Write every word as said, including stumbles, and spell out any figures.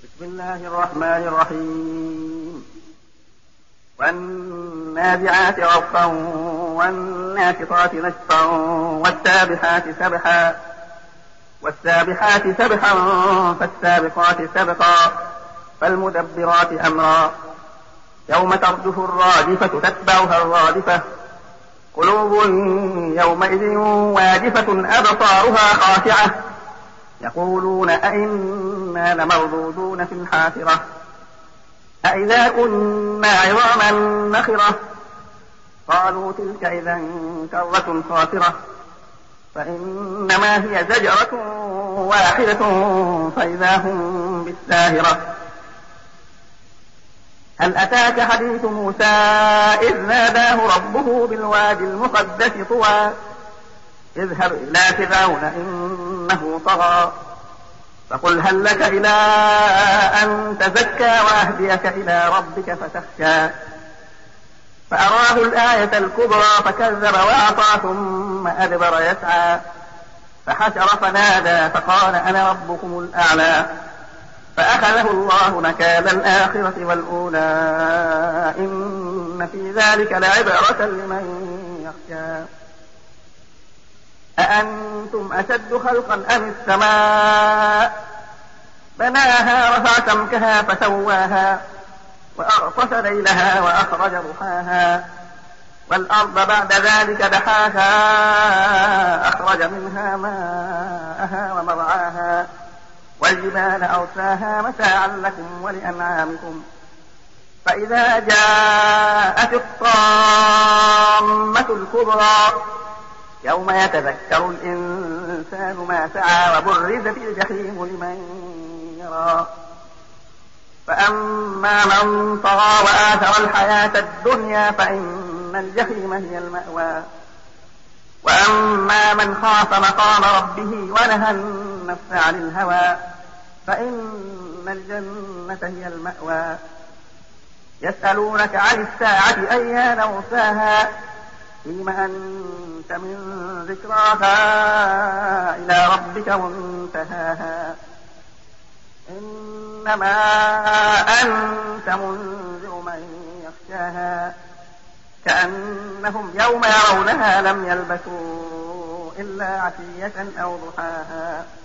بسم الله الرحمن الرحيم والنازعات غرقا والناشطات نشطا والسابحات سبحا والسابحات سبحا فالسابقات سبقا فالمدبرات أمرا يوم ترجف الراجفة تتبعها الرادفة قلوب يومئذ واجفة أبصارها خاشعة يقولون أئنا لمردودون في الحافرة أئذا كنا عظاما نخرة قالوا تلك إذا كرة خاسرة فإنما هي زجرة واحدة فإذا هم بالساهرة هل أتاك حديث موسى إذ ناداه ربه بالوادي المقدس طوى اذهب إلى فرعون إنه طغى فقل هل لك إلى أن تزكى وأهديك إلى ربك فتخشى فأراه الآية الكبرى فكذب وأعطى ثم أدبر يسعى فحشر فنادى فقال أنا ربكم الأعلى فأخذه الله نكال الآخرة والأولى إن في ذلك لعبرة لمن يخشى أأنتم أشد خلقا أم السماء بناها رفع سمكها فسواها وأغطش ليلها وأخرج ضحاها والأرض بعد ذلك دحاها أخرج منها ماءها ومرعاها والجبال أرساها متاعا لكم ولأنعامكم فإذا جاءت الطامة الكبرى يوم يتذكر الإنسان ما سعى وبرزت الجحيم لمن يرى فأما من طغى وآثر الحياة الدنيا فإن الجحيم هي المأوى وأما من خاف مقام ربه ونهى النفس عن الهوى فإن الجنة هي المأوى يسألونك عن الساعة أيان مرساها فيم أنت من ذكراها إلى ربك منتهاها إنما أنت منذر من يخشاها كأنهم يوم يرونها لم يلبثوا إلا عشية أو ضحاها